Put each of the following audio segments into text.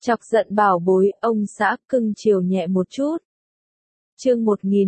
Chọc giận bảo bối, ông xã cưng chiều nhẹ một chút. Chương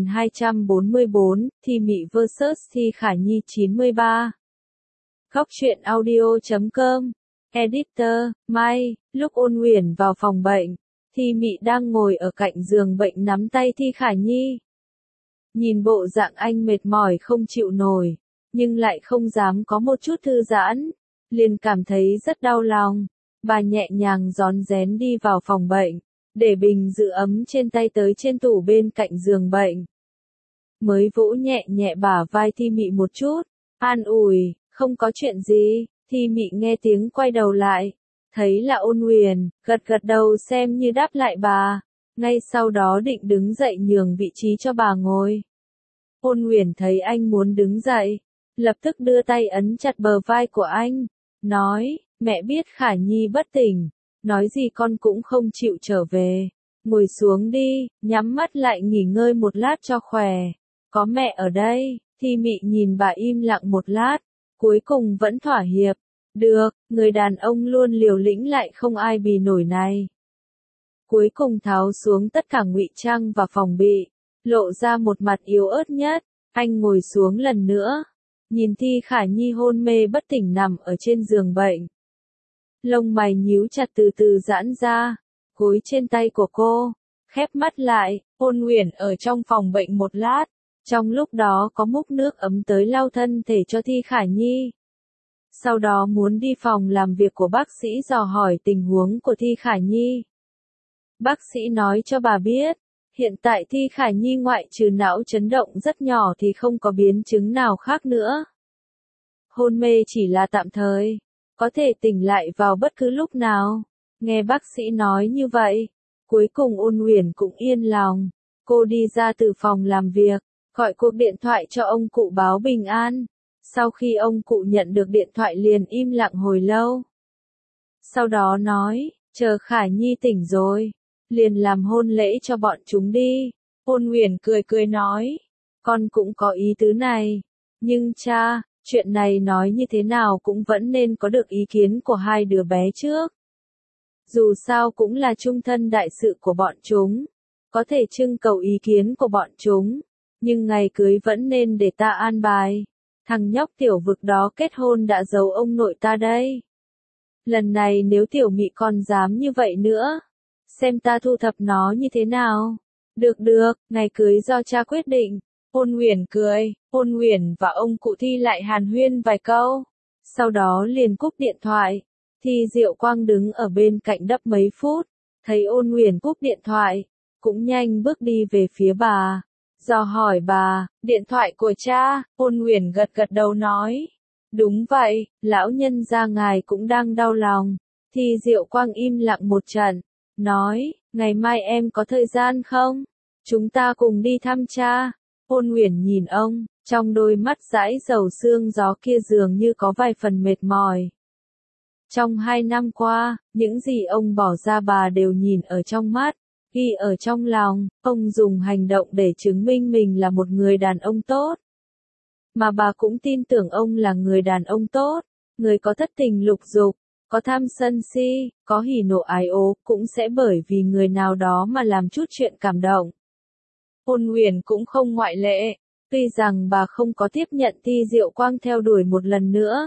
1244, Thi Mị vs Thi Khả Nhi 93. Góc truyện audio.com. Editor, Mai, lúc Ôn Uyển vào phòng bệnh, Thi Mị đang ngồi ở cạnh giường bệnh nắm tay Thi Khả Nhi. Nhìn bộ dạng anh mệt mỏi không chịu nổi, nhưng lại không dám có một chút thư giãn, liền cảm thấy rất đau lòng. Bà nhẹ nhàng rón rén đi vào phòng bệnh, để bình giữ ấm trên tay tới trên tủ bên cạnh giường bệnh. Mới vỗ nhẹ nhẹ bả vai Thi Mị một chút, an ủi, không có chuyện gì. Thi Mị nghe tiếng quay đầu lại, thấy là Ôn Uyển, gật gật đầu xem như đáp lại bà, ngay sau đó định đứng dậy nhường vị trí cho bà ngồi. Ôn Uyển thấy anh muốn đứng dậy, lập tức đưa tay ấn chặt bờ vai của anh, nói, mẹ biết Khả Nhi bất tỉnh, nói gì con cũng không chịu trở về, ngồi xuống đi, nhắm mắt lại nghỉ ngơi một lát cho khỏe, có mẹ ở đây. Thi Mị nhìn bà im lặng một lát, cuối cùng vẫn thỏa hiệp, được, người đàn ông luôn liều lĩnh lại không ai bì nổi này. Cuối cùng tháo xuống tất cả ngụy trang và phòng bị, lộ ra một mặt yếu ớt nhất, anh ngồi xuống lần nữa, nhìn Thi Khả Nhi hôn mê bất tỉnh nằm ở trên giường bệnh. Lông mày nhíu chặt từ từ giãn ra, gối trên tay của cô, khép mắt lại. Ôn Uyển ở trong phòng bệnh một lát, trong lúc đó có múc nước ấm tới lau thân thể cho Thi Khả Nhi. Sau đó muốn đi phòng làm việc của bác sĩ dò hỏi tình huống của Thi Khả Nhi. Bác sĩ nói cho bà biết, hiện tại Thi Khả Nhi ngoại trừ não chấn động rất nhỏ thì không có biến chứng nào khác nữa. Hôn mê chỉ là tạm thời, có thể tỉnh lại vào bất cứ lúc nào. Nghe bác sĩ nói như vậy, cuối cùng Ôn Uyển cũng yên lòng. Cô đi ra từ phòng làm việc, gọi cuộc điện thoại cho ông cụ báo bình an. Sau khi ông cụ nhận được điện thoại liền im lặng hồi lâu. Sau đó nói, chờ Khả Nhi tỉnh rồi, liền làm hôn lễ cho bọn chúng đi. Ôn Uyển cười cười nói, con cũng có ý tứ này, nhưng cha, chuyện này nói như thế nào cũng vẫn nên có được ý kiến của hai đứa bé trước. Dù sao cũng là chung thân đại sự của bọn chúng, có thể trưng cầu ý kiến của bọn chúng, nhưng ngày cưới vẫn nên để ta an bài. Thằng nhóc tiểu vực đó kết hôn đã giấu ông nội ta đây. Lần này nếu tiểu Mị còn dám như vậy nữa, xem ta thu thập nó như thế nào. Được được, ngày cưới do cha quyết định. Ôn Uyển cười, Ôn Uyển và ông cụ Thi lại hàn huyên vài câu, sau đó liền cúp điện thoại. Thi Diệu Quang đứng ở bên cạnh đắp mấy phút, thấy Ôn Uyển cúp điện thoại, cũng nhanh bước đi về phía bà, dò hỏi bà, điện thoại của cha. Ôn Uyển gật gật đầu nói, đúng vậy, lão nhân gia ngài cũng đang đau lòng. Thi Diệu Quang im lặng một trận, nói, ngày mai em có thời gian không? Chúng ta cùng đi thăm cha. Ôn Uyển nhìn ông, trong đôi mắt dãi dầu sương gió kia dường như có vài phần mệt mỏi. Trong 2 năm qua, những gì ông bỏ ra bà đều nhìn ở trong mắt, ghi ở trong lòng. Ông dùng hành động để chứng minh mình là một người đàn ông tốt. Mà bà cũng tin tưởng ông là người đàn ông tốt, người có thất tình lục dục, có tham sân si, có hỉ nộ ái ố, cũng sẽ bởi vì người nào đó mà làm chút chuyện cảm động. Ôn Uyển cũng không ngoại lệ, tuy rằng bà không có tiếp nhận Thi Diệu Quang theo đuổi một lần nữa.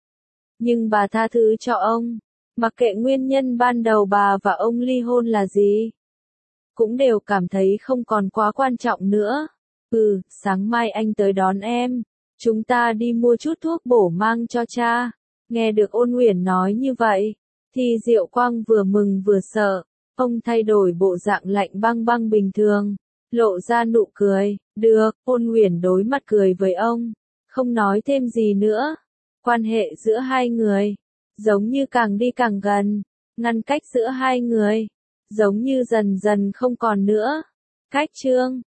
Nhưng bà tha thứ cho ông, mặc kệ nguyên nhân ban đầu bà và ông ly hôn là gì. Cũng đều cảm thấy không còn quá quan trọng nữa. Sáng mai anh tới đón em, chúng ta đi mua chút thuốc bổ mang cho cha. Nghe được Ôn Uyển nói như vậy, Thi Diệu Quang vừa mừng vừa sợ, ông thay đổi bộ dạng lạnh băng băng bình thường, lộ ra nụ cười, được. Ôn Uyển đối mặt cười với ông, không nói thêm gì nữa. Quan hệ giữa hai người, giống như càng đi càng gần, ngăn cách giữa hai người, giống như dần dần không còn nữa. Cách chương